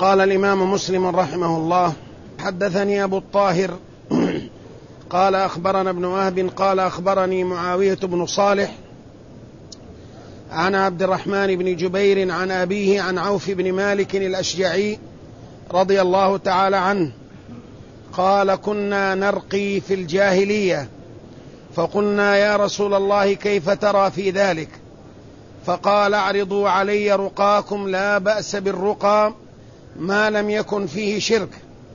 قال الإمام مسلم رحمه الله: حدثني أبو الطاهر قال أخبرنا ابن وهب قال أخبرني معاوية بن صالح عن عبد الرحمن بن جبير عن أبيه عن عوف بن مالك الأشجعي رضي الله تعالى عنه قال: كنا نرقي في الجاهلية فقلنا: يا رسول الله كيف ترى في ذلك؟ فقال: اعرضوا علي رقاكم، لا بأس بالرقى ما لم يكن فيه شرك.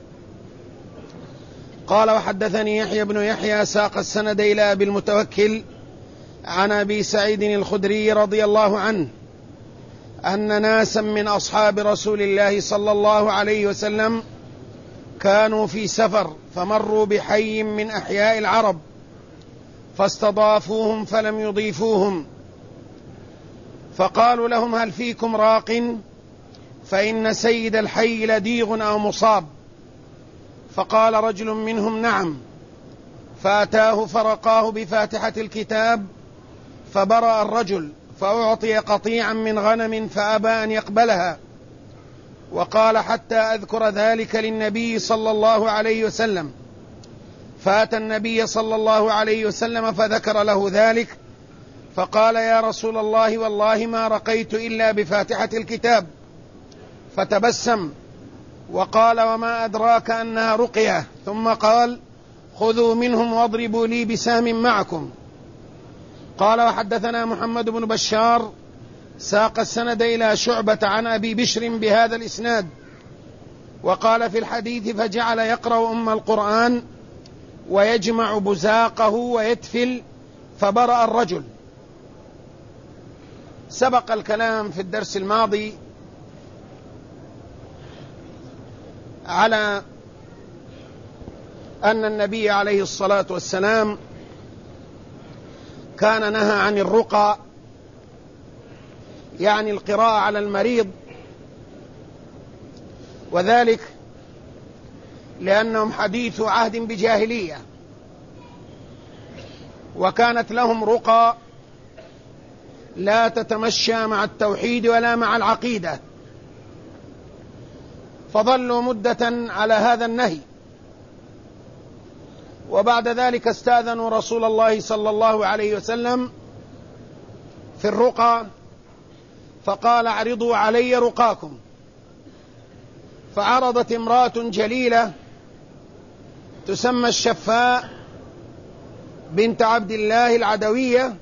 قال: وحدثني يحيى بن يحيى ساق السند إلى أبي المتوكل عن أبي سعيد الخدري رضي الله عنه أن ناسا من أصحاب رسول الله صلى الله عليه وسلم كانوا في سفر فمروا بحي من أحياء العرب فاستضافوهم فلم يضيفوهم، فقالوا لهم: هل فيكم راق؟ فإن سيد الحي لديغ أو مصاب. فقال رجل منهم: نعم. فأتاه فرقاه بفاتحة الكتاب فبرأ الرجل، فأعطي قطيعا من غنم فأبى أن يقبلها، وقال: حتى أذكر ذلك للنبي صلى الله عليه وسلم. فأتى النبي صلى الله عليه وسلم فذكر له ذلك، فقال: يا رسول الله والله ما رقيت إلا بفاتحة الكتاب. فتبسم وقال: وما أدراك أنها رقية؟ ثم قال: خذوا منهم واضربوا لي بسهم معكم. قال: وحدثنا محمد بن بشار ساق السند إلى شعبة عن أبي بشر بهذا الإسناد، وقال في الحديث: فجعل يقرأ أم القرآن ويجمع بزاقه ويتفل فبرأ الرجل. سبق الكلام في الدرس الماضي على أن النبي عليه الصلاة والسلام كان نهى عن الرقى، يعني القراءة على المريض، وذلك لأنهم حديث عهد بجاهلية، وكانت لهم رقى لا تتمشى مع التوحيد ولا مع العقيدة، فظلوا مدة على هذا النهي. وبعد ذلك استأذنوا رسول الله صلى الله عليه وسلم في الرقى، فقال: اعرضوا علي رقاكم. فعرضت امرأة جليلة تسمى الشفاء بنت عبد الله العدوية،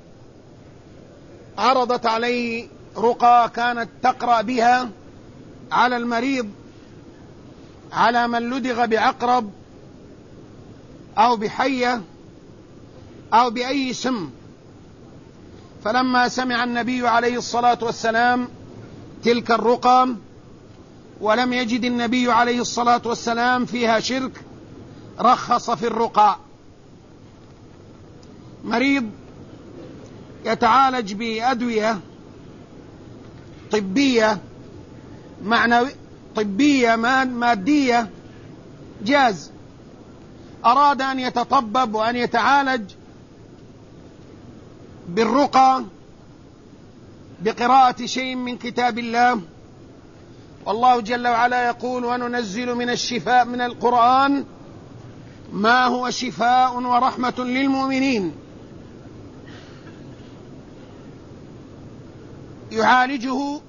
عرضت عليه رقى كانت تقرأ بها على المريض، على من لدغ بعقرب أو بحية أو بأي سم. فلما سمع النبي عليه الصلاة والسلام تلك الرقى ولم يجد النبي عليه الصلاة والسلام فيها شرك، رخص في الرقى. مريض يتعالج بأدوية طبية مادية جاز، أراد أن يتطبب وأن يتعالج بالرقى بقراءة شيء من كتاب الله، والله جل وعلا يقول: وننزل من الشفاء من القرآن ما هو شفاء ورحمة للمؤمنين. يعالجه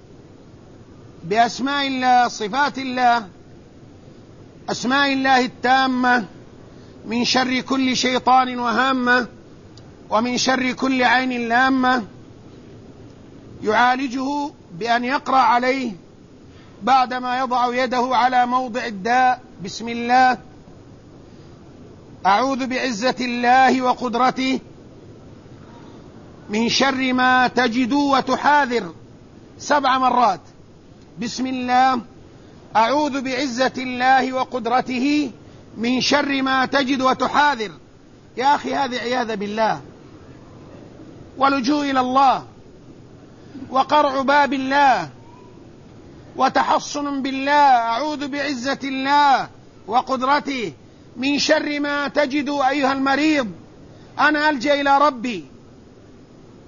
بأسماء الله، صفات الله، أسماء الله التامة، من شر كل شيطان وهامة، ومن شر كل عين لامة. يعالجه بأن يقرأ عليه بعدما يضع يده على موضع الداء: بسم الله، أعوذ بعزة الله وقدرته من شر ما تجد وتحاذر 7 مرات. بسم الله، أعوذ بعزة الله وقدرته من شر ما تجد وتحاذر. يا أخي هذه عياذة بالله، ولجوء إلى الله، وقرع باب الله، وتحصن بالله. أعوذ بعزة الله وقدرته من شر ما تجد. أيها المريض، أنا ألجأ إلى ربي.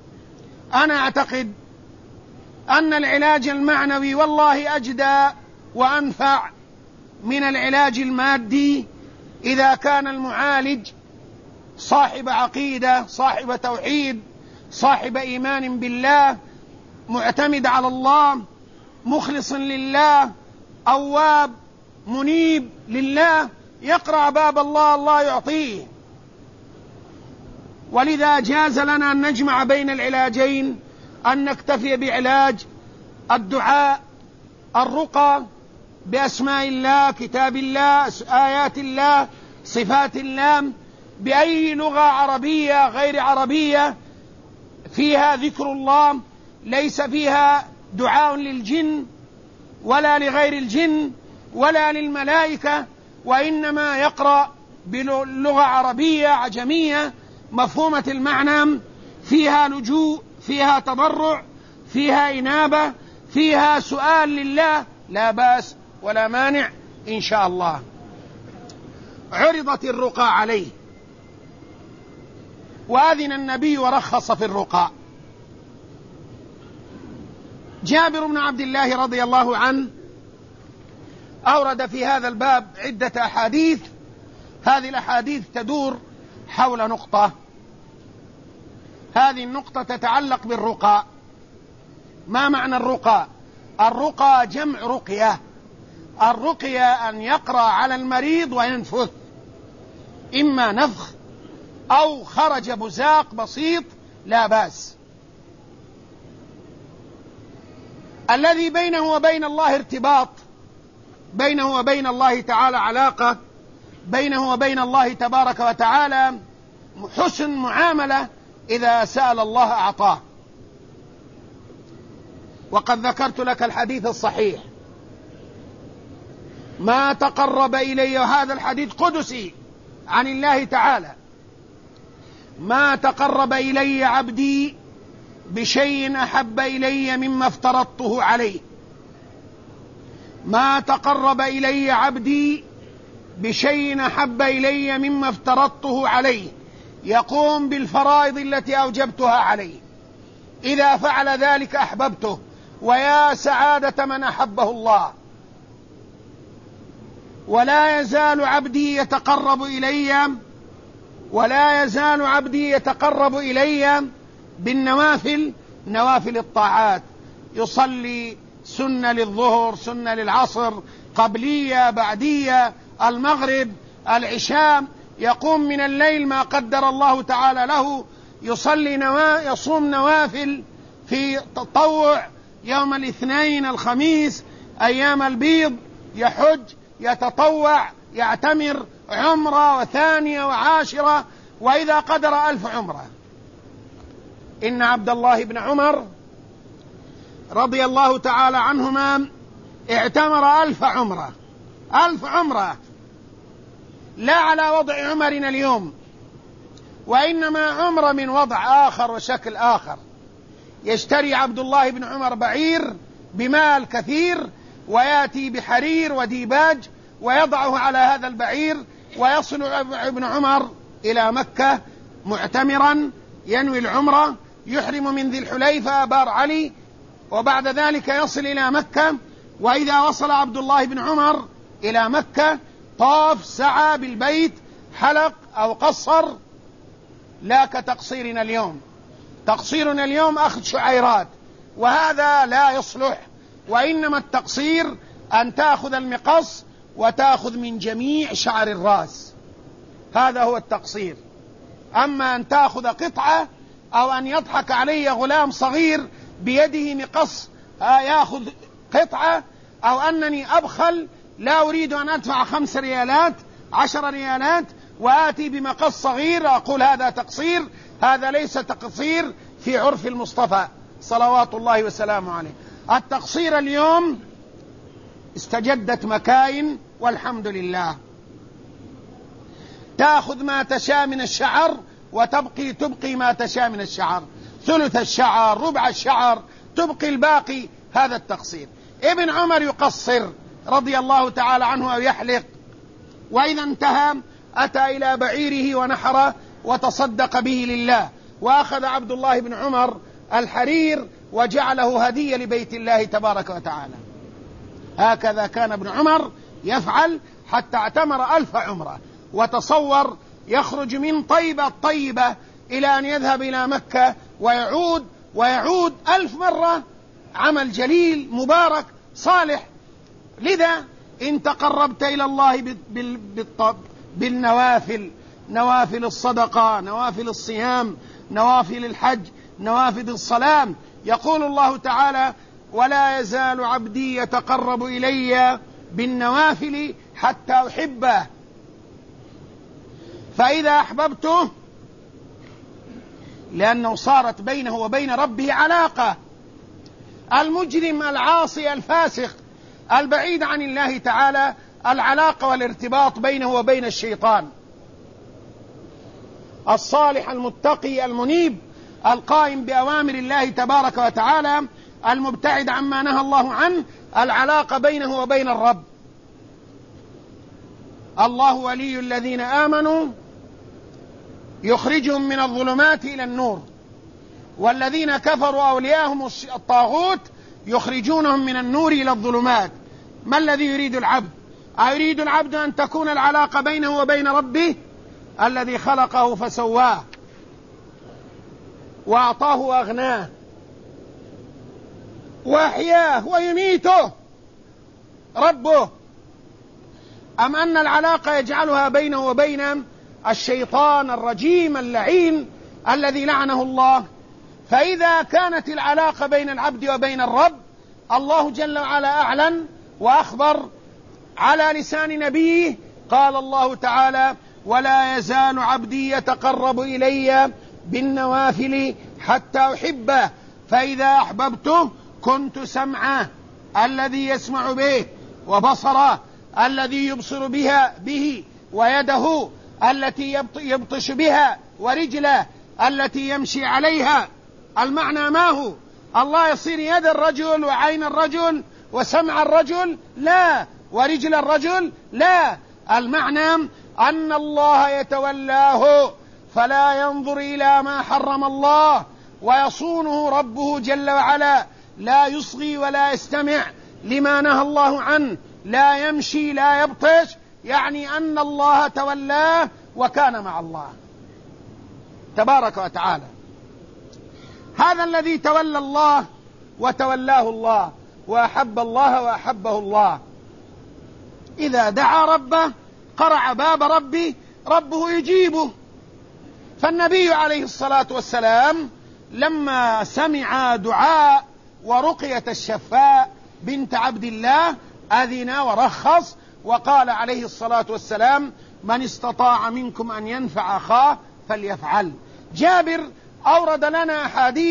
أنا أعتقد أن العلاج المعنوي والله أجدى وأنفع من العلاج المادي إذا كان المعالج صاحب عقيدة، صاحب توحيد، صاحب إيمان بالله، معتمد على الله، مخلص لله، أواب منيب لله، يقرع باب الله، الله يعطيه. ولذا جاز لنا أن نجمع بين العلاجين، أن نكتفي بعلاج الدعاء، الرقى بأسماء الله، كتاب الله، آيات الله، صفات الله، بأي لغة عربية غير عربية فيها ذكر الله، ليس فيها دعاء للجن ولا لغير الجن ولا للملائكة، وإنما يقرأ بلغة عربية عجمية مفهومة المعنى، فيها لجوء، فيها تضرع، فيها إنابة، فيها سؤال لله، لا بأس ولا مانع إن شاء الله. عرضت الرقى عليه وأذن النبي ورخص في الرقى. جابر بن عبد الله رضي الله عنه أورد في هذا الباب عدة أحاديث، هذه الأحاديث تدور حول نقطة، هذه النقطة تتعلق بالرقى. ما معنى الرقى؟ الرقى جمع رقية. الرقية أن يقرأ على المريض وينفث، إما نفخ أو خرج بزاق بسيط لا بأس. الذي بينه وبين الله ارتباط، بينه وبين الله تعالى علاقة، بينه وبين الله تبارك وتعالى حسن معاملة، إذا سأل الله أعطاه. وقد ذكرت لك الحديث الصحيح: ما تقرب إلي، هذا الحديث قدسي عن الله تعالى: ما تقرب إلي عبدي بشيء أحب إلي مما افترضته عليه. ما تقرب إلي عبدي بشيء أحب إلي مما افترضته عليه، يقوم بالفرائض التي أوجبتها عليه، إذا فعل ذلك أحببته، ويا سعادة من أحبه الله. ولا يزال عبدي يتقرب إلي بالنوافل، نوافل الطاعات، يصلي سنة للظهر، سنة للعصر، قبلية، بعدية، المغرب، العشاء، يقوم من الليل ما قدر الله تعالى له، يصوم نوافل في تطوع يوم الاثنين، الخميس، أيام البيض، يحج، يتطوع، يعتمر، عمرة وثانية وعاشرة، وإذا قدر 1000 عمرة. إن عبد الله بن عمر رضي الله تعالى عنهما اعتمر 1000 عمرة، 1000 عمرة، لا على وضع عمرنا اليوم، وإنما عمرة من وضع آخر وشكل آخر. يشتري عبد الله بن عمر بعير بمال كثير، ويأتي بحرير وديباج ويضعه على هذا البعير، ويصل ابن عمر إلى مكة معتمرا ينوي العمرة، يحرم من ذي الحليفة بار علي، وبعد ذلك يصل إلى مكة. وإذا وصل عبد الله بن عمر إلى مكة طاف، سعى بالبيت، حلق أو قصر، لا كتقصيرنا اليوم. تقصيرنا اليوم أخذ شعيرات، وهذا لا يصلح، وإنما التقصير أن تأخذ المقص وتأخذ من جميع شعر الرأس، هذا هو التقصير. أما أن تأخذ قطعة، أو أن يضحك علي غلام صغير بيده مقص يأخذ قطعة، أو أنني أبخل لا أريد أن أدفع 5 ريالات 10 ريالات وآتي بمقص صغير أقول هذا تقصير، هذا ليس تقصير في عرف المصطفى صلوات الله وسلامه عليه. التقصير اليوم استجدت مكاين والحمد لله، تأخذ ما تشاء من الشعر تبقي ما تشاء من الشعر، ثلث الشعر، ربع الشعر، تبقي الباقي، هذا التقصير. ابن عمر يقصر رضي الله تعالى عنه أو يحلق، وإذا انتهى أتى إلى بعيره ونحره وتصدق به لله، وأخذ عبد الله بن عمر الحرير وجعله هدية لبيت الله تبارك وتعالى. هكذا كان ابن عمر يفعل حتى اعتمر 1000 عمرة. وتصور يخرج من طيبة الطيبة إلى أن يذهب إلى مكة ويعود 1000 مرة، عمل جليل مبارك صالح. لذا إن تقربت إلى الله بالنوافل، نوافل الصدقة، نوافل الصيام، نوافل الحج، نوافل الصلاة، يقول الله تعالى: ولا يزال عبدي يتقرب إلي بالنوافل حتى أحبه، فإذا أحببته، لأنه صارت بينه وبين ربه علاقة. المجرم العاصي الفاسق البعيد عن الله تعالى العلاقة والارتباط بينه وبين الشيطان. الصالح المتقي المنيب القائم بأوامر الله تبارك وتعالى المبتعد عما نهى الله عنه، العلاقة بينه وبين الرب. الله ولي الذين آمنوا يخرجهم من الظلمات إلى النور، والذين كفروا أولياءهم الطاغوت يخرجونهم من النور إلى الظلمات. ما الذي يريد العبد؟ أيريد العبد أن تكون العلاقة بينه وبين ربه الذي خلقه فسواه وأعطاه وأغناه وأحياه ويميته ربه، أم أن العلاقة يجعلها بينه وبين الشيطان الرجيم اللعين الذي لعنه الله؟ فإذا كانت العلاقة بين العبد وبين الرب، الله جل وعلا أعلن وأخبر على لسان نبيه، قال الله تعالى: ولا يزال عبدي يتقرب إلي بالنوافل حتى أحبه، فإذا أحببته كنت سمعه الذي يسمع به، وبصره الذي يبصر به، ويده التي يبطش بها، ورجله التي يمشي عليها. المعنى ما هو؟ الله يصير يد الرجل وعين الرجل وسمع الرجل؟ لا. ورجل الرجل؟ لا. المعنى أن الله يتولاه فلا ينظر إلى ما حرم الله، ويصونه ربه جل وعلا، لا يصغي ولا يستمع لما نهى الله عنه، لا يمشي لا يبطش، يعني أن الله تولاه وكان مع الله تبارك وتعالى. هذا الذي تولى الله وتولاه الله، وأحب الله وأحبه الله. إذا دعا ربه قرع باب ربه يجيبه. فالنبي عليه الصلاة والسلام لما سمع دعاء ورقية الشفاء بنت عبد الله أذن ورخص، وقال عليه الصلاة والسلام: من استطاع منكم أن ينفع أخاه فليفعل. جابر أورد لنا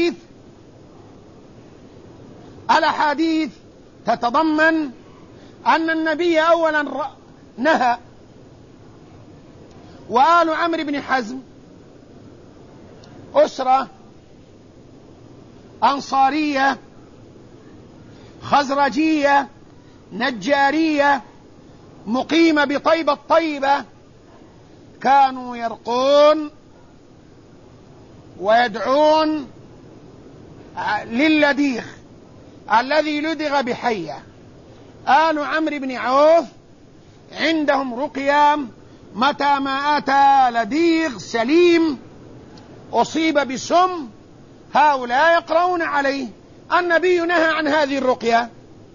الأحاديث تتضمن أن النبي أولا نهى، وآل عمرو بن حزم أسرة أنصارية خزرجية نجارية مقيمة بطيبة الطيبة، كانوا يرقون ويدعون للديغ الذي لدغ بحية. آل عمرو بن عوف عندهم رقية، متى ما أتى لديغ سليم أصيب بسم هؤلاء يقرؤون عليه. النبي نهى عن هذه الرقية،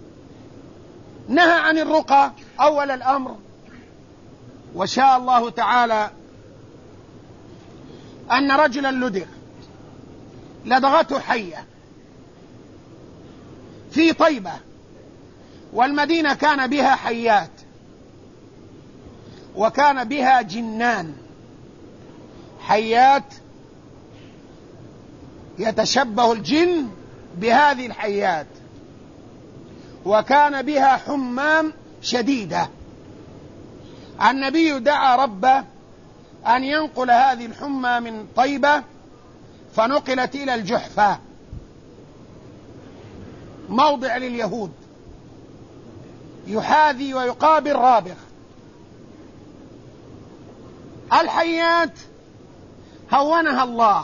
نهى عن الرقى أول الأمر. وشاء الله تعالى أن رجلا لدغته حية في طيبة، والمدينة كان بها حيات وكان بها جنان، حيات يتشبه الجن بهذه الحيات، وكان بها حمام شديدة. النبي دعا ربه أن ينقل هذه الحمى من طيبة، فنقلت إلى الجحفة، موضع لليهود يحاذي ويقابل رابغ. الحيات هونها الله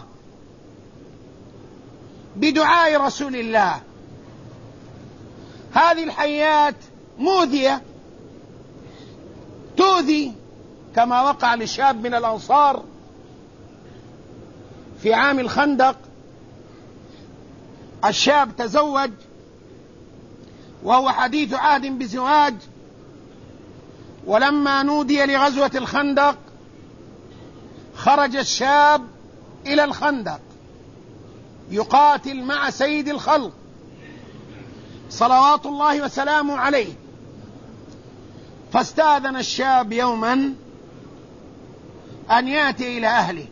بدعاء رسول الله. هذه الحيات مؤذية تؤذي، كما وقع لشاب من الأنصار في عام الخندق. الشاب تزوج وهو حديث عهد بزواج، ولما نودي لغزوة الخندق خرج الشاب إلى الخندق يقاتل مع سيد الخلق صلوات الله وسلامه عليه. فاستأذن الشاب يوما أن يأتي إلى أهله،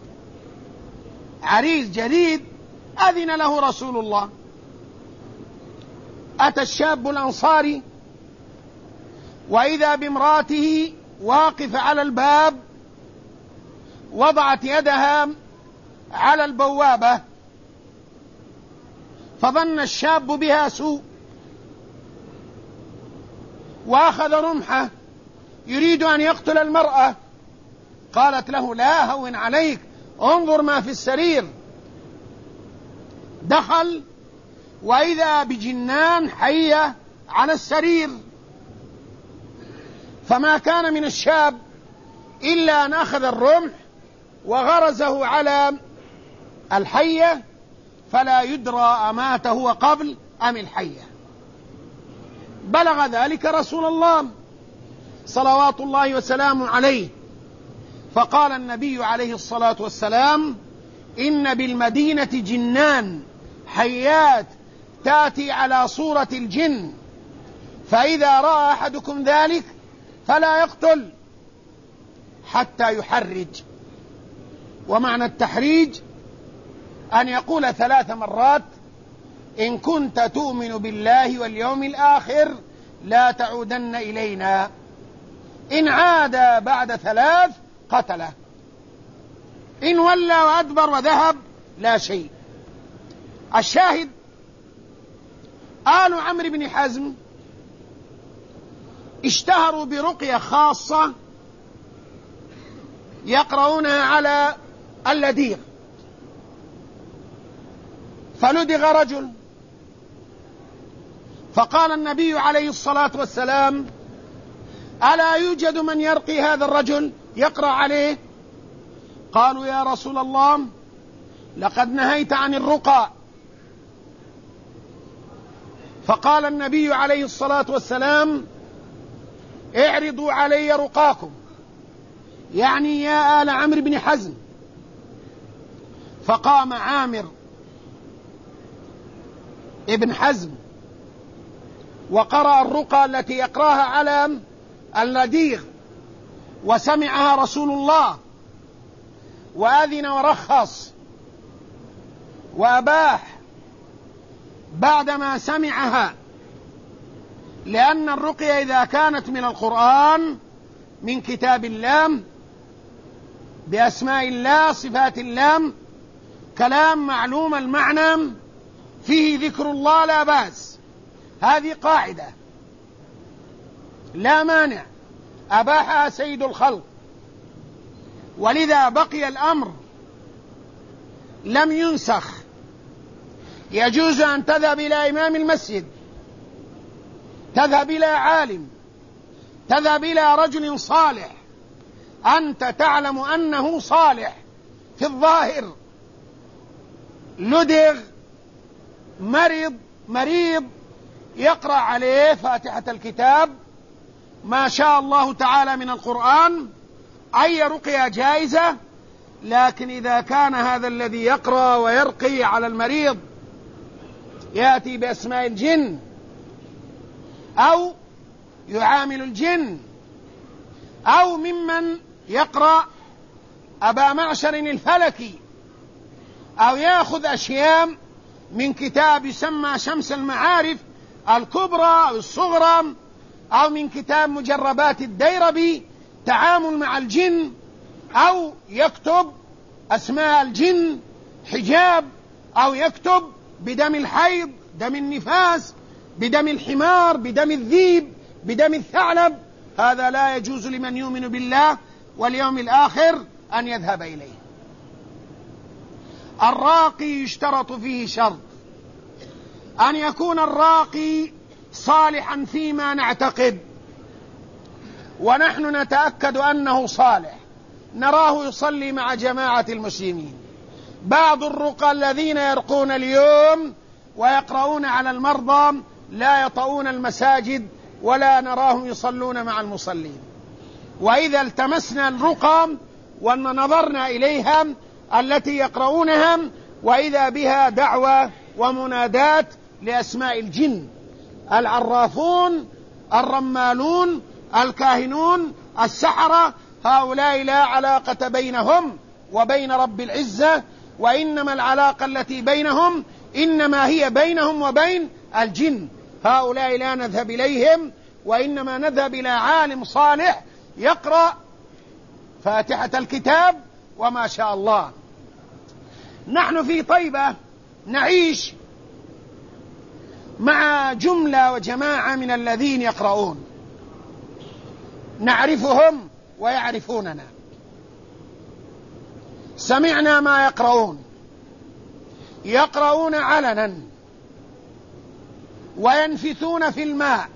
عريس جديد أذن له رسول الله. أتى الشاب الأنصاري وإذا بامرأته واقفة على الباب، وضعت يدها على البوابة، فظن الشاب بها سوء وأخذ رمحه يريد أن يقتل المرأة. قالت له: لا، هون عليك، انظر ما في السرير. دخل وإذا بجنان حية على السرير، فما كان من الشاب إلا أن أخذ الرمح وغرزه على الحية، فلا يدرى أماته هو قبل أم الحية. بلغ ذلك رسول الله صلوات الله وسلامه عليه، فقال النبي عليه الصلاة والسلام: إن بالمدينة جنان حيات تأتي على صورة الجن، فإذا رأى أحدكم ذلك فلا يقتل حتى يحرج. ومعنى التحريج أن يقول 3 مرات: إن كنت تؤمن بالله واليوم الآخر لا تعودن إلينا. إن عاد بعد 3 قتله، إن ولى وأدبر وذهب لا شيء. الشاهد: آل عمرو بن حزم اشتهروا برقية خاصة يقرؤونها على اللديغ. فلدغ رجل، فقال النبي عليه الصلاة والسلام: ألا يوجد من يرقي هذا الرجل يقرأ عليه؟ قالوا: يا رسول الله، لقد نهيت عن الرقى. فقال النبي عليه الصلاة والسلام: اعرضوا علي رقاكم، يعني يا آل عمرو بن حزم. فقام عامر ابن حزم وقرأ الرقى التي يقرأها على اللديغ، وسمعها رسول الله وأذن ورخص وأباح بعدما سمعها، لأن الرقية إذا كانت من القرآن من كتاب الله بأسماء الله صفات الله، كلام معلوم المعنى فيه ذكر الله، لا بأس. هذه قاعدة لا مانع، أباحها سيد الخلق، ولذا بقي الأمر لم ينسخ. يجوز أن تذهب إلى إمام المسجد، تذهب إلى عالم، تذهب إلى رجل صالح، أنت تعلم أنه صالح في الظاهر، لدغ مريض يقرأ عليه فاتحة الكتاب ما شاء الله تعالى من القرآن، أي رقية جائزة. لكن إذا كان هذا الذي يقرأ ويرقي على المريض يأتي بأسماء الجن أو يعامل الجن، أو ممن يقرأ أبا معشر الفلكي، أو يأخذ أشياء من كتاب يسمى شمس المعارف الكبرى أو الصغرى، أو من كتاب مجربات الديربي تعامل مع الجن، أو يكتب أسماء الجن حجاب، أو يكتب بدم الحيض، دم النفاس، بدم الحمار، بدم الذيب، بدم الثعلب. هذا لا يجوز لمن يؤمن بالله واليوم الآخر أن يذهب إليه. الراقي يشترط فيه شرط: أن يكون الراقي صالحا فيما نعتقد، ونحن نتأكد أنه صالح، نراه يصلي مع جماعة المسلمين. بعض الرقى الذين يرقون اليوم ويقرؤون على المرضى لا يطؤون المساجد ولا نراهم يصلون مع المصلين. وإذا التمسنا الرقى ونظرنا إليها التي يقرؤونها وإذا بها دعوة ومنادات لأسماء الجن، العرافون، الرمالون، الكاهنون، السحرة، هؤلاء لا علاقة بينهم وبين رب العزة، وإنما العلاقة التي بينهم إنما هي بينهم وبين الجن. هؤلاء لا نذهب إليهم، وإنما نذهب إلى عالم صالح يقرأ فاتحة الكتاب وما شاء الله. نحن في طيبة نعيش مع جملة وجماعة من الذين يقرؤون، نعرفهم ويعرفوننا، سمعنا ما يقرؤون علنا وينفثون في الماء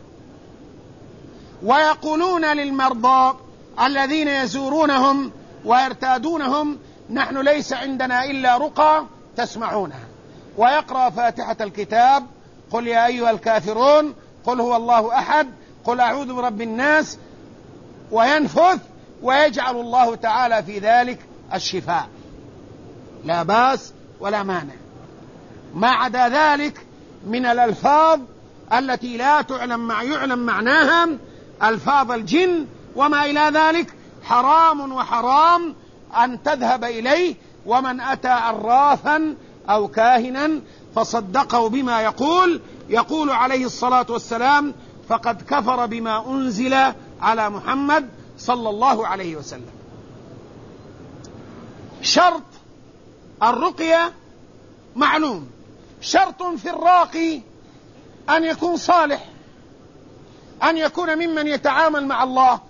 ويقولون للمرضى الذين يزورونهم ويرتادونهم: نحن ليس عندنا إلا رقى تسمعونها. ويقرأ فاتحة الكتاب، قل يا أيها الكافرون، قل هو الله أحد، قل أعوذ برب الناس، وينفث، ويجعل الله تعالى في ذلك الشفاء، لا بأس ولا مانع. ما عدا ذلك من الألفاظ التي لا يعلم معناها، ألفاظ الجن وما إلى ذلك، حرام وحرام أن تذهب إليه. ومن أتى عرافا أو كاهنا فصدقه بما يقول عليه الصلاة والسلام فقد كفر بما أنزل على محمد صلى الله عليه وسلم. شرط الرقية معلوم، شرط في الراقي أن يكون صالح، أن يكون ممن يتعامل مع الله.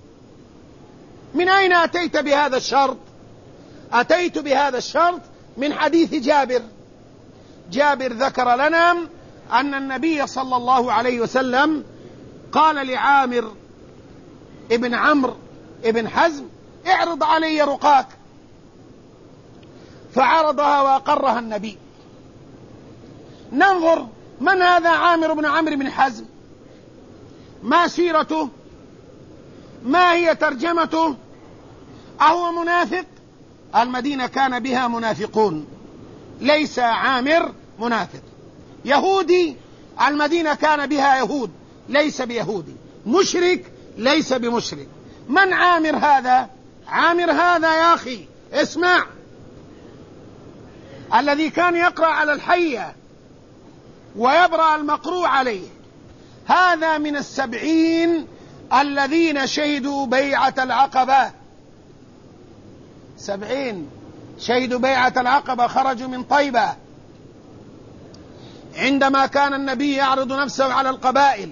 من أين أتيت بهذا الشرط؟ أتيت بهذا الشرط من حديث جابر ذكر لنا أن النبي صلى الله عليه وسلم قال لعامر ابن عمرو ابن حزم: اعرض علي رقاك، فعرضها وأقرها النبي. ننظر من هذا عامر بن عمرو بن حزم، ما سيرته، ما هي ترجمته، أهو منافق؟ المدينة كان بها منافقون، ليس عامر منافق. يهودي، المدينة كان بها يهود، ليس بيهودي. مشرك، ليس بمشرك. من عامر هذا؟ عامر هذا يا أخي اسمع، الذي كان يقرأ على الحية ويبرأ المقروء عليه، هذا من 70 الذين شهدوا بيعة العقبة. 70 شهدوا بيعة العقبة، خرجوا من طيبة عندما كان النبي يعرض نفسه على القبائل،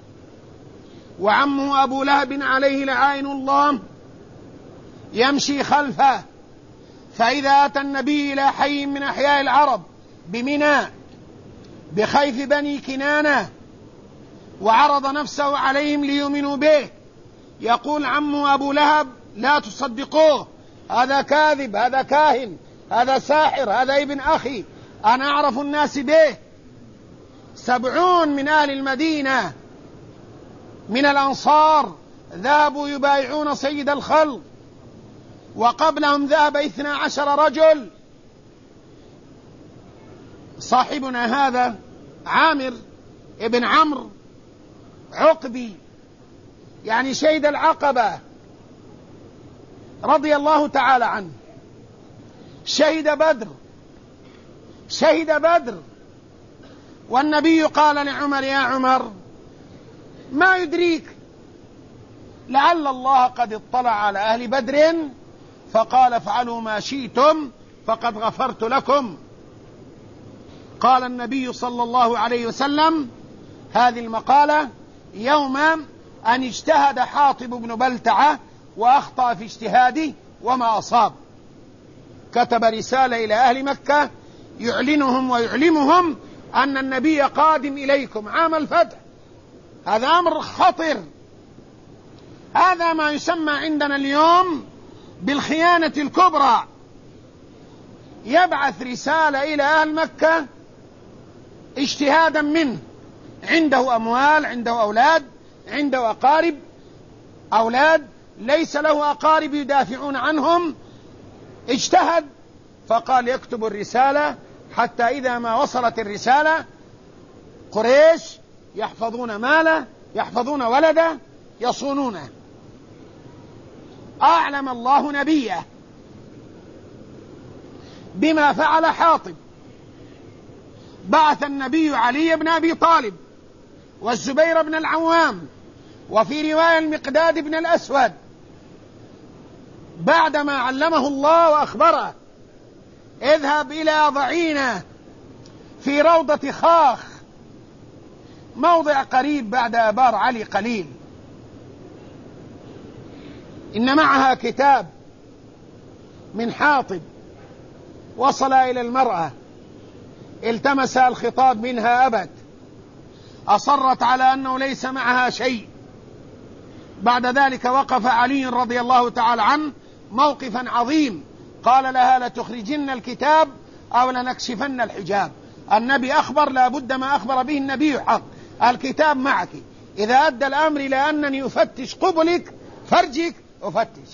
وعمه أبو لهب عليه لعائن الله يمشي خلفه. فإذا أتى النبي إلى حي من أحياء العرب بمنى بخيف بني كنانة وعرض نفسه عليهم ليؤمنوا به، يقول عمه أبو لهب: لا تصدقوه، هذا كاذب، هذا كاهن، هذا ساحر، هذا ابن أخي، أنا أعرف الناس به. 70 من أهل المدينة من الأنصار ذهبوا يبايعون سيد الخلق، وقبلهم ذهب 12 رجل. صاحبنا هذا عامر ابن عمرو عقبي، يعني شهد العقبة رضي الله تعالى عنه، شهد بدر. والنبي قال لعمر: يا عمر، ما يدريك لعل الله قد اطلع على أهل بدر فقال: افعلوا ما شئتم فقد غفرت لكم. قال النبي صلى الله عليه وسلم هذه المقالة يوم أن اجتهد حاطب بن بلتعة وأخطأ في اجتهاده وما أصاب. كتب رسالة إلى أهل مكة يعلنهم ويعلمهم أن النبي قادم إليكم عام الفتح هذا أمر خطر. هذا ما يسمى عندنا اليوم بالخيانة الكبرى. يبعث رسالة إلى أهل مكة اجتهادا منه، عنده أموال، عنده أولاد، عنده أقارب، أولاد ليس له أقارب يدافعون عنهم، اجتهد فقال يكتب الرسالة، حتى إذا ما وصلت الرسالة قريش يحفظون ماله، يحفظون ولده، يصونونه. أعلم الله نبيه بما فعل حاطب. بعث النبي علي بن أبي طالب والزبير بن العوام، وفي رواية المقداد بن الأسود، بعدما علمه الله وأخبره اذهب إلى ضعينة في روضة خاخ، موضع قريب بعد آبار علي قليل، إن معها كتاب من حاطب. وصل إلى المرأة، التمس الخطاب منها، أبت، أصرت على أنه ليس معها شيء. بعد ذلك وقف علي رضي الله تعالى عنه موقفا عظيم، قال لها لتخرجن الكتاب أو لنكشفن الحجاب. النبي أخبر، لا بد ما أخبر به النبي حق، الكتاب معك، إذا أدى الأمر إلى أنني أفتش قبلك فرجك أفتش.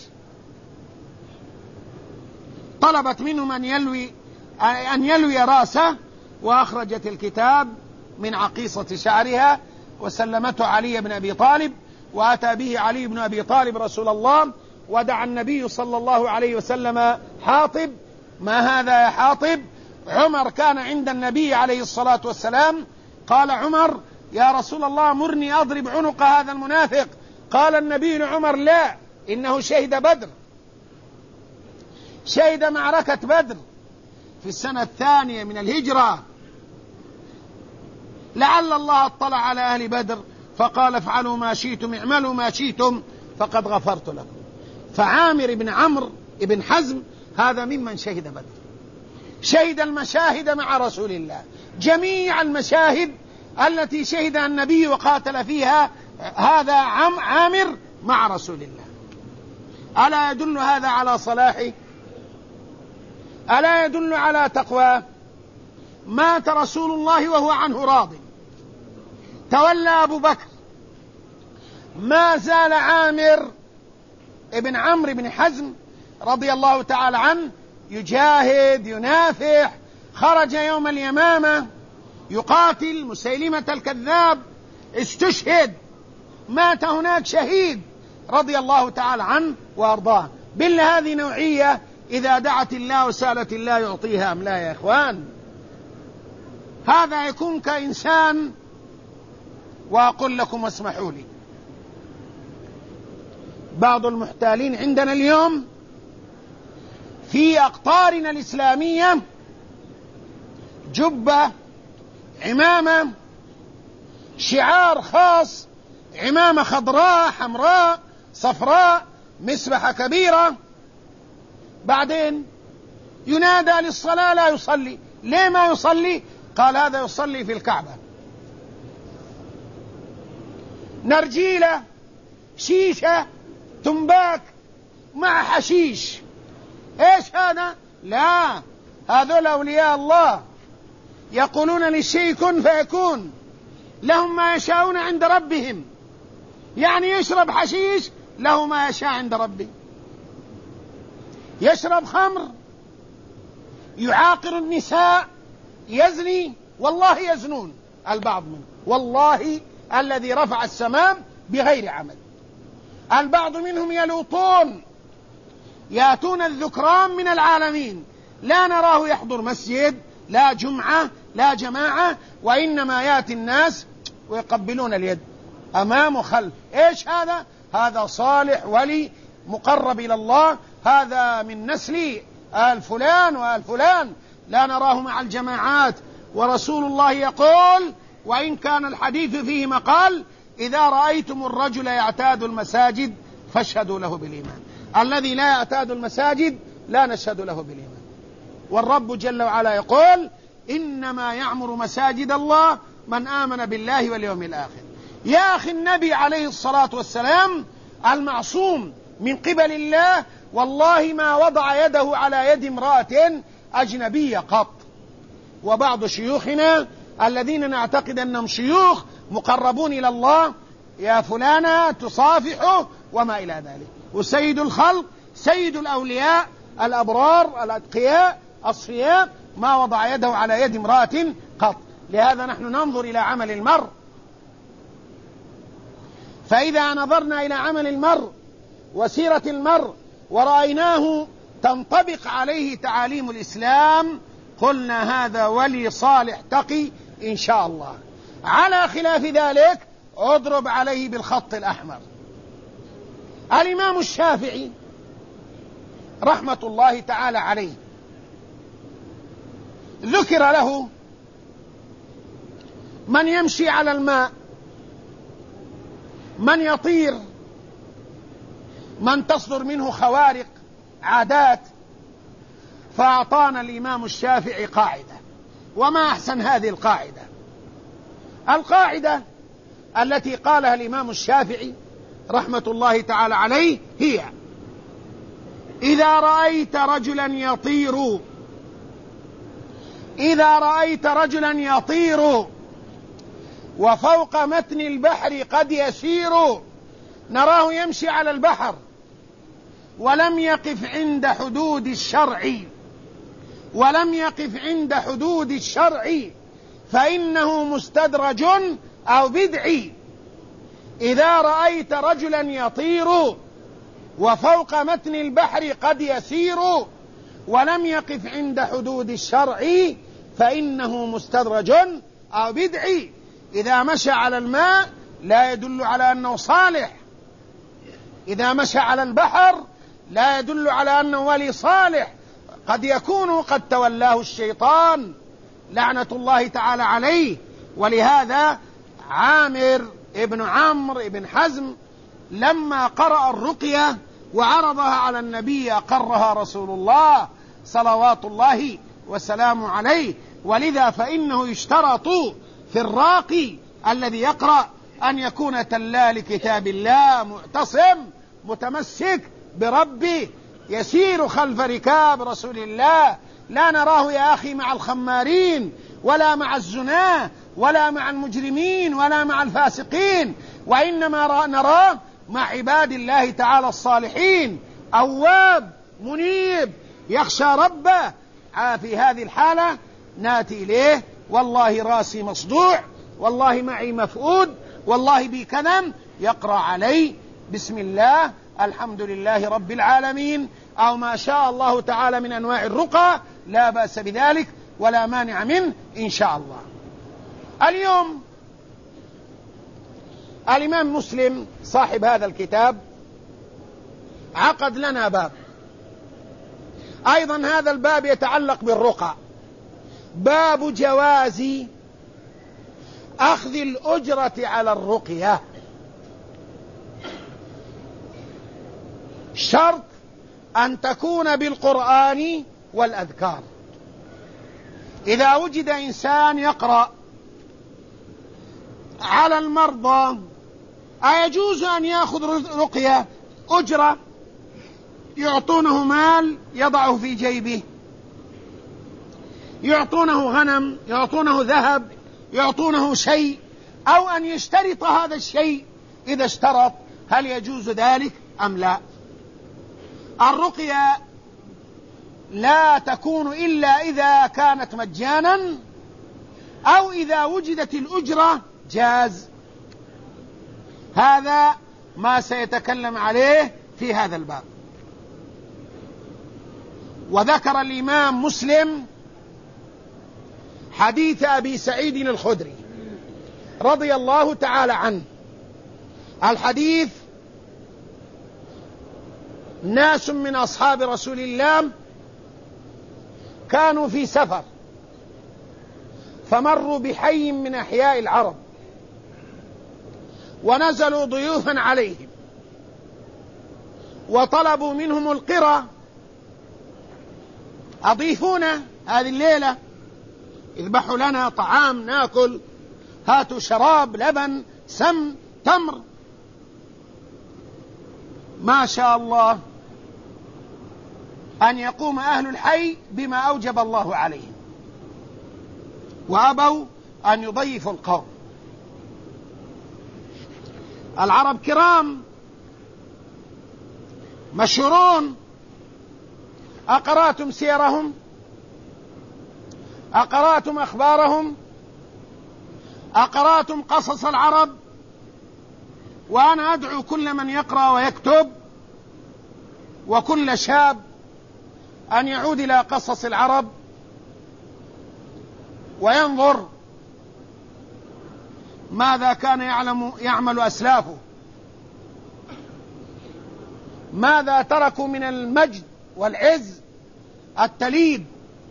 طلبت منهم أن يلوي رأسه، وأخرجت الكتاب من عقيصة شعرها وسلمته علي بن أبي طالب، وأتى به علي بن أبي طالب رسول الله، ودعا النبي صلى الله عليه وسلم حاطب. ما هذا يا حاطب؟ عمر كان عند النبي عليه الصلاة والسلام، قال عمر يا رسول الله مرني أضرب عنق هذا المنافق. قال النبي لعمر لا، إنه شهد بدر، شهد معركة بدر في السنة 2 من الهجرة، لعل الله اطلع على أهل بدر فقال افعلوا ما شئتم، اعملوا ما شئتم فقد غفرت لكم. فعامر بن عمرو بن حزم هذا ممن شهد بدر، شهد المشاهد مع رسول الله، جميع المشاهد التي شهدها النبي وقاتل فيها هذا عامر مع رسول الله. ألا يدل هذا على صلاحه؟ ألا يدل على تقواه؟ مات رسول الله وهو عنه راض، تولى أبو بكر، ما زال عامر ابن عمرو بن حزم رضي الله تعالى عنه يجاهد ينافح، خرج يوم اليمامة يقاتل مسيلمة الكذاب، استشهد، مات هناك شهيد رضي الله تعالى عنه وأرضاه. بالله هذه نوعية إذا دعت الله وسألت الله يعطيها أم لا يا إخوان؟ هذا يكون كإنسان. وأقول لكم واسمحوا لي، بعض المحتالين عندنا اليوم في أقطارنا الإسلامية جبة، عمامة، شعار خاص، عمامة خضراء حمراء صفراء، مسبحة كبيرة، بعدين ينادى للصلاة لا يصلي. ليه ما يصلي؟ قال هذا يصلي في الكعبة. نرجيلة، شيشة، تنباك مع حشيش، ايش هذا؟ لا، هذول أولياء الله يقولون للشيء كن فيكون، لهم ما يشاءون عند ربهم. يعني يشرب حشيش له ما يشاء عند ربه، يشرب خمر، يعاقر النساء، يزني، والله يزنون البعض منهم، والله الذي رفع السماء بغير عمل. البعض منهم يلوطون، يأتون الذكران من العالمين، لا نراه يحضر مسجد، لا جمعة، لا جماعة، وإنما يأتي الناس ويقبلون اليد أمام وخلف. إيش هذا؟ هذا صالح ولي مقرب إلى الله، هذا من نسل آل فلان وآل فلان، لا نراه مع الجماعات. ورسول الله يقول وإن كان الحديث فيه مقال إذا رأيتم الرجل يعتاد المساجد فاشهدوا له بالإيمان. الذي لا يعتاد المساجد لا نشهد له بالإيمان. والرب جل وعلا يقول إنما يعمر مساجد الله من آمن بالله واليوم الآخر. يا أخي النبي عليه الصلاة والسلام المعصوم من قبل الله والله ما وضع يده على يد امرأة أجنبية قط. وبعض شيوخنا الذين نعتقد أنهم شيوخ مقربون إلى الله، يا فلانة تصافحه وما إلى ذلك. وسيد الخلق سيد الأولياء الأبرار الأتقياء الصفياء ما وضع يده على يد امرأة قط. لهذا نحن ننظر إلى عمل المرء، فإذا نظرنا إلى عمل المرء وسيرة المرء ورأيناه تنطبق عليه تعاليم الإسلام قلنا هذا ولي صالح تقي إن شاء الله. على خلاف ذلك اضرب عليه بالخط الأحمر. الإمام الشافعي رحمة الله تعالى عليه ذكر له من يمشي على الماء، من يطير، من تصدر منه خوارق عادات. فأعطانا الإمام الشافعي قاعدة، وما أحسن هذه القاعدة. القاعدة التي قالها الإمام الشافعي رحمة الله تعالى عليه هي: إذا رأيت رجلا يطير وفوق متن البحر قد يسير، نراه يمشي على البحر ولم يقف عند حدود الشرع فإنه مستدرج أو بدعي. إذا رأيت رجلا يطير وفوق متن البحر قد يسير ولم يقف عند حدود الشرع فإنه مستدرج أو بدعي. إذا مشى على الماء لا يدل على أنه صالح، إذا مشى على البحر لا يدل على أنه ولي صالح، قد يكون قد تولاه الشيطان لعنة الله تعالى عليه. ولهذا عامر ابن عمرو ابن حزم لما قرأ الرقية وعرضها على النبي أقرها رسول الله صلوات الله وسلامه عليه. ولذا فإنه يشترط في الراقي الذي يقرأ أن يكون تلال كتاب الله معتصم متمسك بربه يسير خلف ركاب رسول الله. لا نراه يا أخي مع الخمارين ولا مع الزناة ولا مع المجرمين ولا مع الفاسقين، وإنما نراه مع عباد الله تعالى الصالحين، أواب منيب يخشى ربه. في هذه الحالة ناتي إليه: والله راسي مصدوع، والله معي مفقود، والله بي كذا، يقرأ علي بسم الله الحمد لله رب العالمين أو ما شاء الله تعالى من أنواع الرقى، لا بأس بذلك ولا مانع منه إن شاء الله. اليوم الإمام مسلم صاحب هذا الكتاب عقد لنا باب، أيضا هذا الباب يتعلق بالرقى، باب جواز أخذ الأجرة على الرقية. شرط أن تكون بالقرآن والأذكار. إذا وجد إنسان يقرأ على المرضى أيجوز أن يأخذ رقية أجرة؟ يعطونه مال يضعه في جيبه، يعطونه غنم، يعطونه ذهب، يعطونه شيء، أو أن يشترط هذا الشيء؟ إذا اشترط هل يجوز ذلك أم لا؟ الرقية لا تكون إلا إذا كانت مجانا أو إذا وجدت الأجرة جاز. هذا ما سيتكلم عليه في هذا الباب. وذكر الإمام مسلم حديث أبي سعيد الخدري رضي الله تعالى عنه. الحديث: ناس من أصحاب رسول الله كانوا في سفر فمروا بحي من أحياء العرب ونزلوا ضيوفا عليهم وطلبوا منهم القرى: أضيفونا هذه الليلة، اذبحوا لنا طعام ناكل، هاتوا شراب لبن سمن تمر ما شاء الله أن يقوم أهل الحي بما أوجب الله عليهم، وأبوا أن يضيفوا القوم. العرب كرام مشهورون، أقرأتم سيرهم؟ أقرأتم أخبارهم؟ أقرأتم قصص العرب؟ وأنا أدعو كل من يقرأ ويكتب وكل شاب أن يعود إلى قصص العرب وينظر ماذا كان يعمل أسلافه، ماذا تركوا من المجد والعز التليد.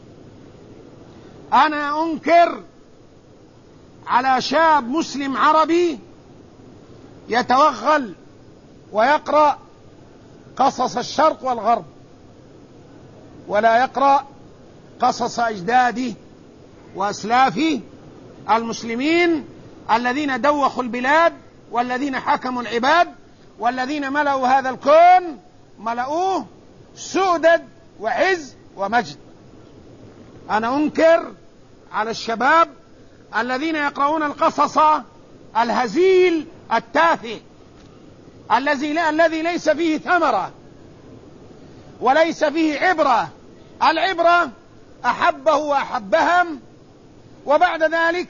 أنا أنكر على شاب مسلم عربي يتوغل ويقرأ قصص الشرق والغرب ولا يقرأ قصص أجداده وأسلافه المسلمين الذين دوخوا البلاد والذين حكموا العباد والذين ملأوا هذا الكون، ملأوه سؤدد وعز ومجد. أنا أنكر على الشباب الذين يقرؤون القصص الهزيل التافه الذي ليس فيه ثمرة وليس فيه عبرة. العبرة أحبه وأحبهم، وبعد ذلك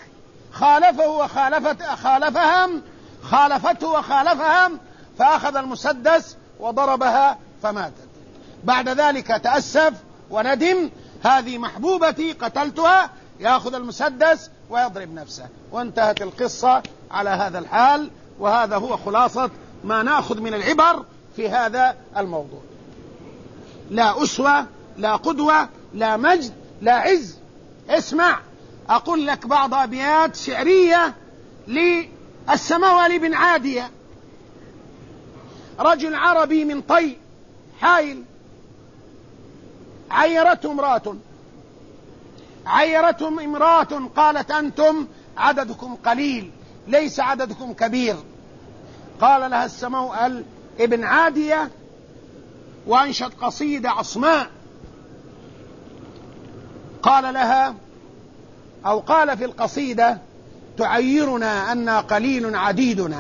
خالفته وخالفهم فأخذ المسدس وضربها فماتت. بعد ذلك تأسف وندم، هذه محبوبتي قتلتها، يأخذ المسدس ويضرب نفسه، وانتهت القصة على هذا الحال. وهذا هو خلاصة ما نأخذ من العبر في هذا الموضوع. لا أسوة، لا قدوة، لا مجد، لا عز. اسمع، أقول لك بعض أبيات شعرية للسماوالي بن عادية، رجل عربي من طي حائل، عيرتهم امرأة قالت أنتم عددكم قليل ليس عددكم كبير. قال لها السماوال ابن عادية وأنشد قصيدة عصماء، قال لها أو قال في القصيدة: تعيرنا أنا قليل عديدنا،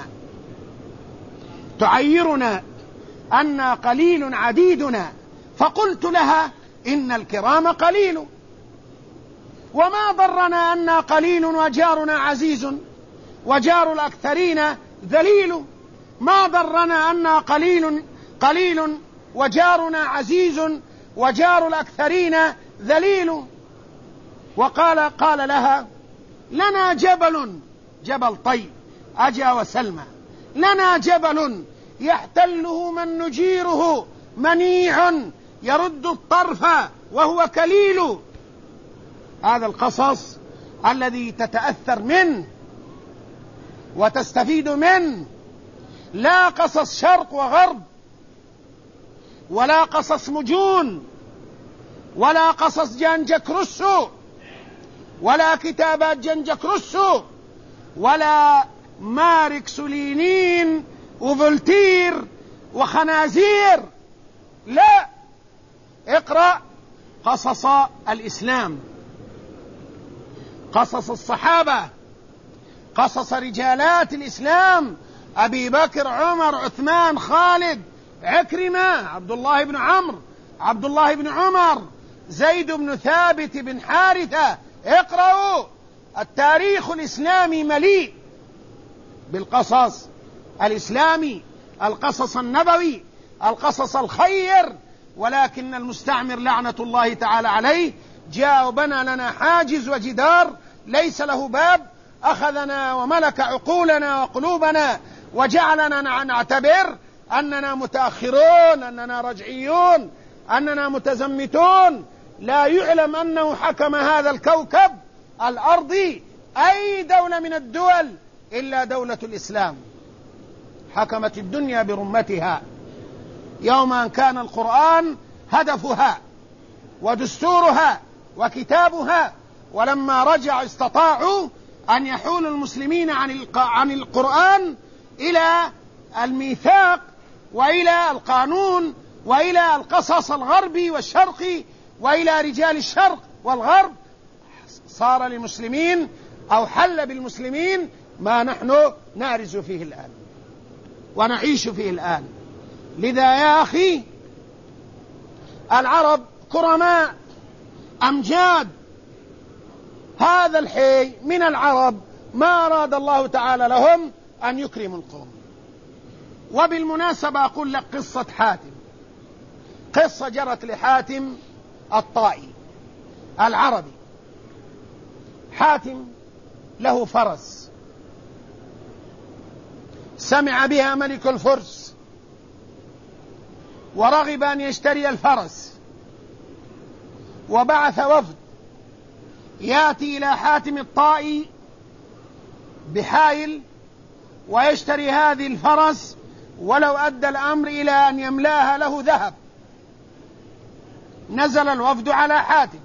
تعيرنا أنا قليل عديدنا، فقلت لها إن الكرام قليل، وما ضرنا أنا قليل وجارنا عزيز، وجار الأكثرين ذليل. ما ضرنا أنا قليل وجارنا عزيز، وجار الأكثرين ذليل. قال لها: لنا جبل طي أجا وسلمى، لنا جبل يحتله من نجيره منيع، يرد الطرف وهو كليل. هذا القصص الذي تتأثر منه وتستفيد منه، لا قصص شرق وغرب، ولا قصص مجون، ولا قصص جانجك روسو، ولا كتابات جانجك روسو، ولا ماركس ولينين وفولتير وخنازير. لا، اقرأ قصص الإسلام، قصص الصحابة، قصص رجالات الإسلام: أبي بكر، عمر، عثمان، خالد، عكرمة، عبد الله بن عمرو، عبد الله بن عمر، زيد بن ثابت بن حارثة. اقرأوا، التاريخ الإسلامي مليء بالقصص الإسلامي، القصص النبوي، القصص الخير. ولكن المستعمر لعنة الله تعالى عليه جاء وبنى لنا حاجز وجدار ليس له باب، أخذنا وملك عقولنا وقلوبنا وجعلنا نعتبر أننا متأخرون، أننا رجعيون، أننا متزمتون. لا يعلم أنه حكم هذا الكوكب الأرضي أي دولة من الدول إلا دولة الإسلام، حكمت الدنيا برمتها يوم أن كان القرآن هدفها ودستورها وكتابها. ولما رجع استطاعوا أن يحولوا المسلمين عن القرآن إلى الميثاق وإلى القانون وإلى القصص الغربي والشرقي وإلى رجال الشرق والغرب، صار للمسلمين أو حل بالمسلمين ما نحن نعرز فيه الآن ونعيش فيه الآن. لذا يا أخي العرب كرماء أمجاد، هذا الحي من العرب ما أراد الله تعالى لهم أن يكرموا القوم. وبالمناسبة أقول لك قصة حاتم، قصة جرت لحاتم الطائي العربي. حاتم له فرس سمع بها ملك الفرس ورغب أن يشتري الفرس، وبعث وفد يأتي إلى حاتم الطائي بحائل ويشتري هذه الفرس، ولو أدى الأمر إلى أن يملاها له ذهب. نزل الوفد على حاتم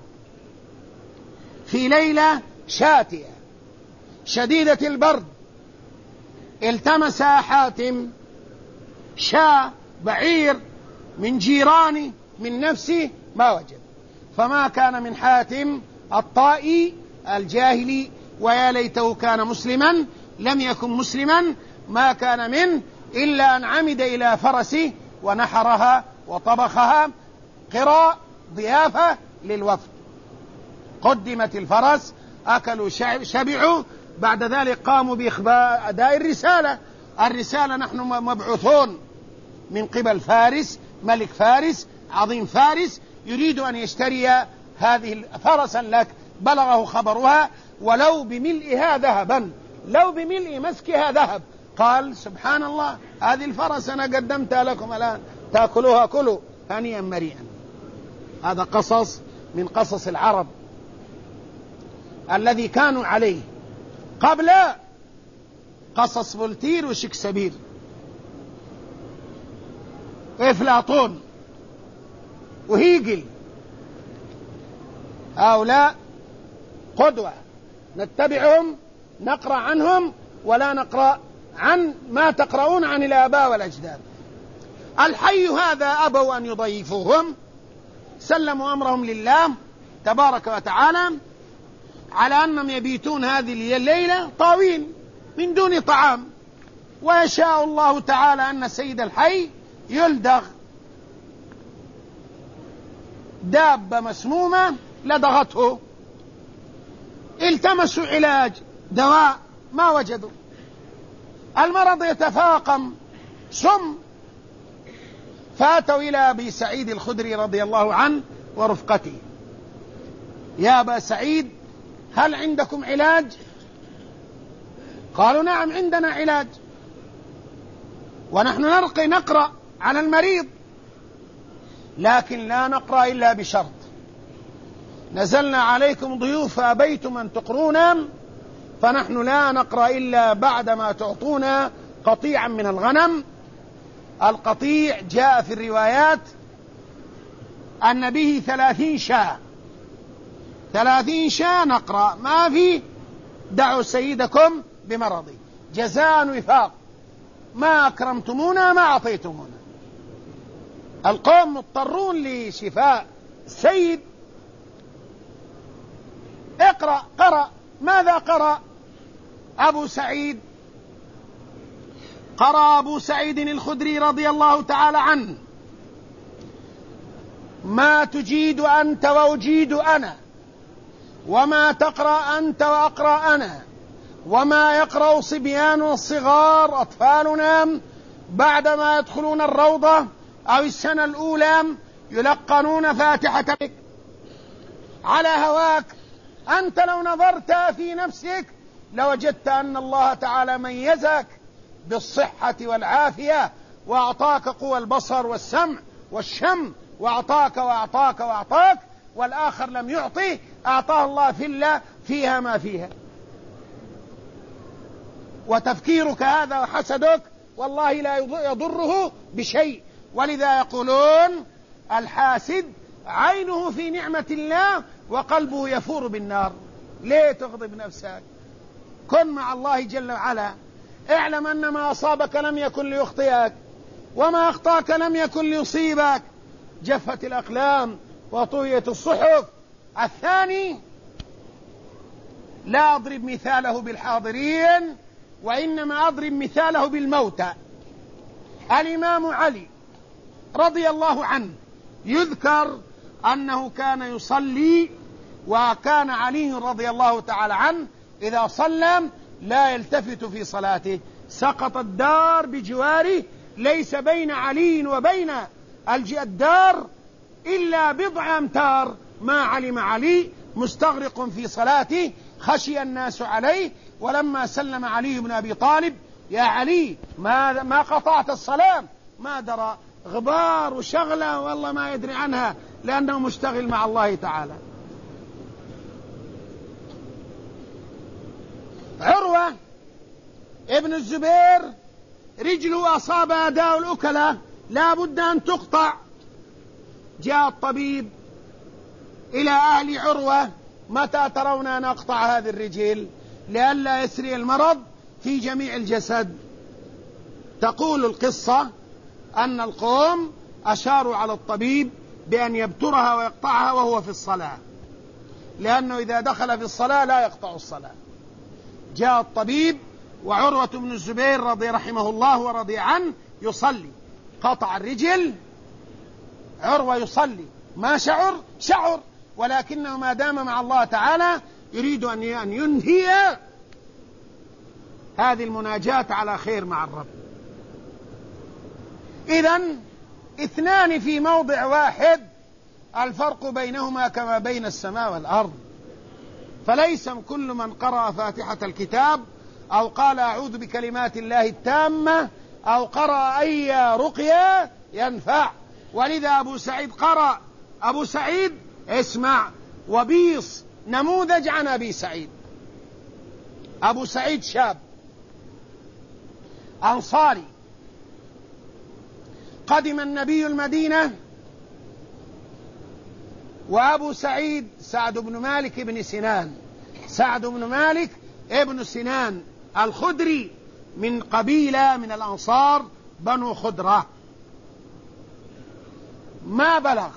في ليلة شاتية شديدة البرد، التمس حاتم شاة بعير من جيرانه من نفسه ما وجد، فما كان من حاتم الطائي الجاهلي، ويا ليته كان مسلما لم يكن مسلما، ما كان منه إلا أن عمد إلى فرسه ونحرها وطبخها قراء ضيافة للوفد. قدمت الفرس، أكلوا شبعوا، بعد ذلك قاموا بإخبار أداء الرسالة نحن مبعوثون من قبل فارس، ملك فارس عظيم فارس يريد أن يشتري هذه فرسا لك، بلغه خبرها ولو بملئها ذهبا، لو بملء مسكها ذهب. قال سبحان الله، هذه الفرس أنا قدمتها لكم الآن تأكلوها، كلوا هنيئا مريئا. هذا قصص من قصص العرب الذي كانوا عليه قبل قصص فولتير وشكسبير وإفلاطون وهيجل. هؤلاء قدوة نتبعهم، نقرأ عنهم ولا نقرأ عن ما تقرؤون عن الآباء والأجداد. الحي هذا أبوا أن يضيفوهم، سلموا أمرهم لله تبارك وتعالى على أنهم يبيتون هذه الليلة طاوين من دون طعام، ويشاء الله تعالى أن سيد الحي يلدغ دابة مسمومة لدغته. التمسوا علاج دواء ما وجدوا، المرض يتفاقم سم، فاتوا إلى أبي سعيد الخدري رضي الله عنه ورفقته. يا أبا سعيد هل عندكم علاج؟ قالوا نعم عندنا علاج، ونحن نقرأ على المريض، لكن لا نقرأ إلا بشرط: نزلنا عليكم ضيوف فأبيتم أن تقرونا، فنحن لا نقرأ إلا بعدما تعطونا قطيعا من الغنم. القطيع جاء في الروايات أن به 30 شاة، 30 شاة نقرأ، ما في دعوا سيدكم بمرضي جزاء وفاق، ما أكرمتمونا ما أعطيتمونا. القوم مضطرون لشفاء السيد. اقرأ، قرأ. ماذا قرأ أبو سعيد؟ قرأ أبو سعيد الخدري رضي الله تعالى عنه: ما تجيد أنت وأجيد أنا، وما تقرأ أنت وأقرأ أنا، وما يقرأ صبيان الصغار أطفالنا بعدما يدخلون الروضة أو السنة الأولى يلقنون فاتحة على هواك. أنت لو نظرت في نفسك لوجدت أن الله تعالى ميزك بالصحة والعافية، وأعطاك قوى البصر والسمع والشم، وأعطاك وأعطاك وأعطاك، والآخر لم يعطيه، أعطاه الله فيها ما فيها. وتفكيرك هذا وحسدك والله لا يضره بشيء. ولذا يقولون الحاسد عينه في نعمة الله وقلبه يفور بالنار. ليه تغضب نفسك؟ كن مع الله جل وعلا. اعلم أن ما أصابك لم يكن ليخطئك، وما أخطأك لم يكن ليصيبك. جفت الأقلام وطويت الصحف. الثاني لا أضرب مثاله بالحاضرين، وإنما أضرب مثاله بالموتى. الإمام علي رضي الله عنه يذكر أنه كان يصلي، وكان علي رضي الله تعالى عنه إذا صلى لا يلتفت في صلاته، سقط الدار بجواره، ليس بين علي وبين الدار إلا بضع أمتار. ما علم علي، مستغرق في صلاته، خشي الناس عليه. ولما سلم علي بن أبي طالب: يا علي ما قطعت الصلاة؟ ما درى، غبار وشغلة والله ما يدري عنها، لأنه مشتغل مع الله تعالى. عروة ابن الزبير رجله أصاب داء الأكلة، لا بد أن تقطع. جاء الطبيب إلى أهل عروة: متى ترون أن أقطع هذه الرجل لئلا يسري المرض في جميع الجسد؟ تقول القصة أن القوم أشاروا على الطبيب بأن يبترها ويقطعها وهو في الصلاة، لأنه إذا دخل في الصلاة لا يقطع الصلاة. جاء الطبيب وعروة بن الزبير رضي رحمه الله ورضي عنه يصلي، قطع الرجل. عروة يصلي، ما شعر، ولكنه ما دام مع الله تعالى يريد أن ينهي هذه المناجاة على خير مع الرب. إذن اثنان في موضع واحد، الفرق بينهما كما بين السماء والأرض. فليس كل من قرأ فاتحة الكتاب أو قال أعوذ بكلمات الله التامة أو قرأ أي رقية ينفع. ولذا أبو سعيد اسمع وبيص نموذج عن أبي سعيد. أبو سعيد شاب أنصاري، قدم النبي المدينة، وأبو سعيد سعد بن مالك ابن سنان الخدري، من قبيلة من الأنصار بنو خدرة. ما بلغ،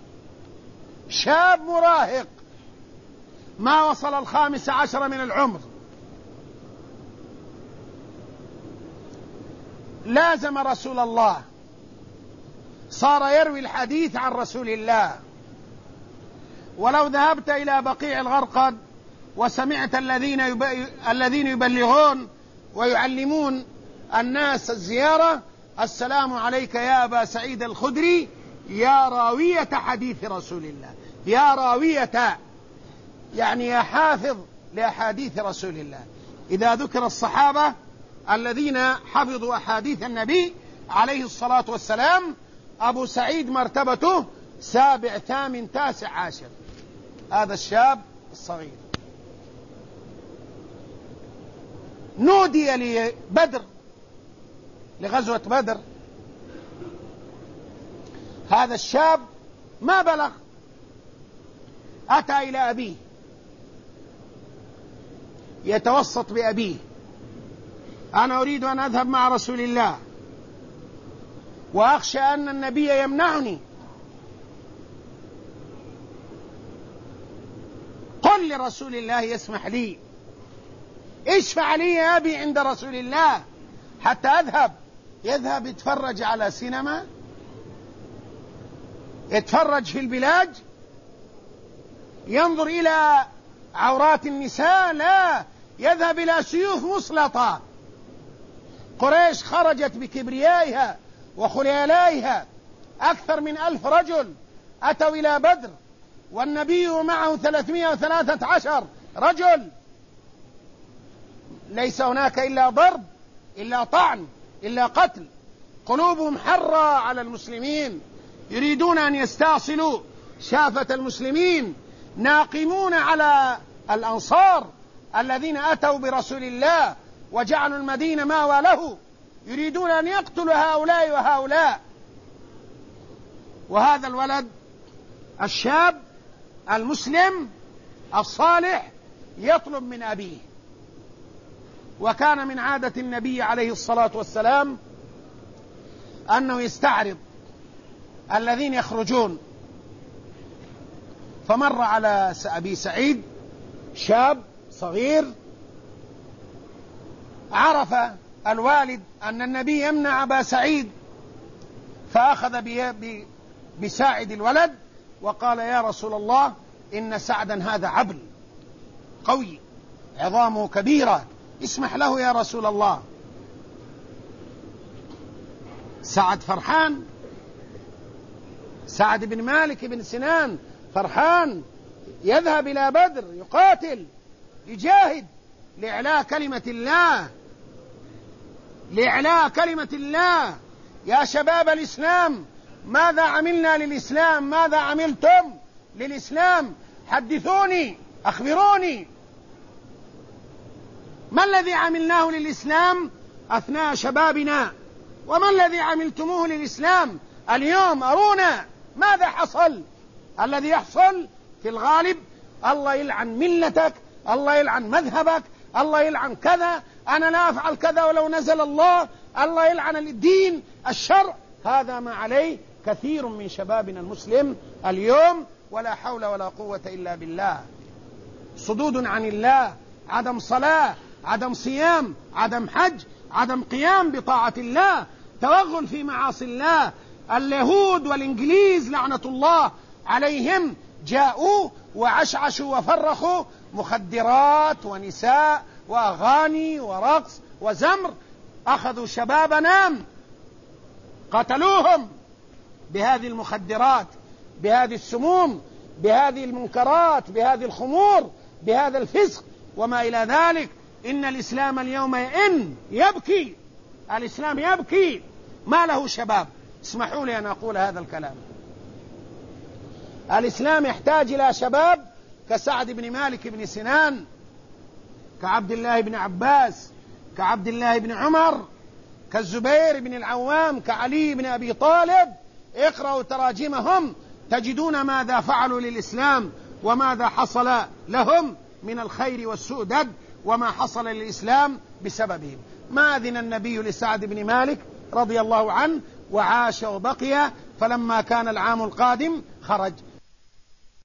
شاب مراهق، ما وصل 15 من العمر، لازم رسول الله، صار يروي الحديث عن رسول الله. ولو ذهبت إلى بقيع الغرقد وسمعت الذين يبلغون ويعلمون الناس الزيارة: السلام عليك يا أبا سعيد الخدري، يا راوية حديث رسول الله، يا راوية يعني يا حافظ لأحاديث رسول الله. إذا ذكر الصحابة الذين حفظوا أحاديث النبي عليه الصلاة والسلام، أبو سعيد مرتبته 7 8 9 10. هذا الشاب الصغير نودي لبدر، لغزوة بدر. هذا الشاب ما بلغ، أتى إلى أبيه يتوسط بأبيه: أنا أريد أن أذهب مع رسول الله، وأخشى أن النبي يمنعني، قل لرسول الله يسمح لي، اشفع لي يا أبي عند رسول الله حتى أذهب. يذهب يتفرج على سينما، يتفرج في البلاج، ينظر إلى عورات النساء؟ لا، يذهب إلى سيوف مسلطة. قريش خرجت بكبريائها وخليلائها، أكثر من 1000 رجل أتوا إلى بدر، والنبي معه 313 رجل. ليس هناك إلا ضرب، إلا طعن، إلا قتل. قلوبهم حرة على المسلمين، يريدون أن يستأصلوا شافة المسلمين، ناقمون على الأنصار الذين أتوا برسول الله وجعلوا المدينة ماوى له، يريدون أن يقتلوا هؤلاء وهؤلاء. وهذا الولد الشاب المسلم الصالح يطلب من أبيه: وكان من عادة النبي عليه الصلاة والسلام أنه يستعرض الذين يخرجون. فمر على أبي سعيد شاب صغير، عرف الوالد أن النبي يمنع أبا سعيد، فأخذ بساعد الولد وقال: يا رسول الله، إن سعدا هذا عبل قوي عظامه كبيرة، اسمح له يا رسول الله. سعد فرحان، سعد بن مالك بن سنان فرحان، يذهب إلى بدر يقاتل يجاهد لإعلاء كلمة الله، لإعلاء كلمة الله. يا شباب الإسلام، ماذا عملنا للإسلام؟ ماذا عملتم للإسلام؟ حدثوني، أخبروني، ما الذي عملناه للإسلام أثناء شبابنا؟ وما الذي عملتموه للإسلام اليوم؟ أرونا ماذا حصل. الذي يحصل في الغالب: الله يلعن ملتك، الله يلعن مذهبك، الله يلعن كذا، أنا لا أفعل كذا ولو نزل الله، الله يلعن الدين، الشرع. هذا ما عليه كثير من شبابنا المسلم اليوم، ولا حول ولا قوة إلا بالله. صدود عن الله، عدم صلاة، عدم صيام، عدم حج، عدم قيام بطاعة الله، توغل في معاصي الله. اليهود والإنجليز لعنة الله عليهم جاءوا وعشعشوا وفرخوا مخدرات ونساء وأغاني ورقص وزمر، أخذوا شبابنا قتلوهم بهذه المخدرات، بهذه السموم، بهذه المنكرات، بهذه الخمور، بهذا الفسق وما إلى ذلك. إن الإسلام اليوم يبكي، الإسلام يبكي، ما له شباب. اسمحوا لي أن أقول هذا الكلام. الإسلام يحتاج إلى شباب كسعد بن مالك بن سنان، كعبد الله بن عباس، كعبد الله بن عمر، كالزبير بن العوام، كعلي بن أبي طالب. اقرأوا تراجمهم تجدون ماذا فعلوا للإسلام وماذا حصل لهم من الخير والسؤدد، وما حصل للإسلام بسببهم. ما أذن النبي لسعد بن مالك رضي الله عنه وعاش وبقي، فلما كان العام القادم خرج.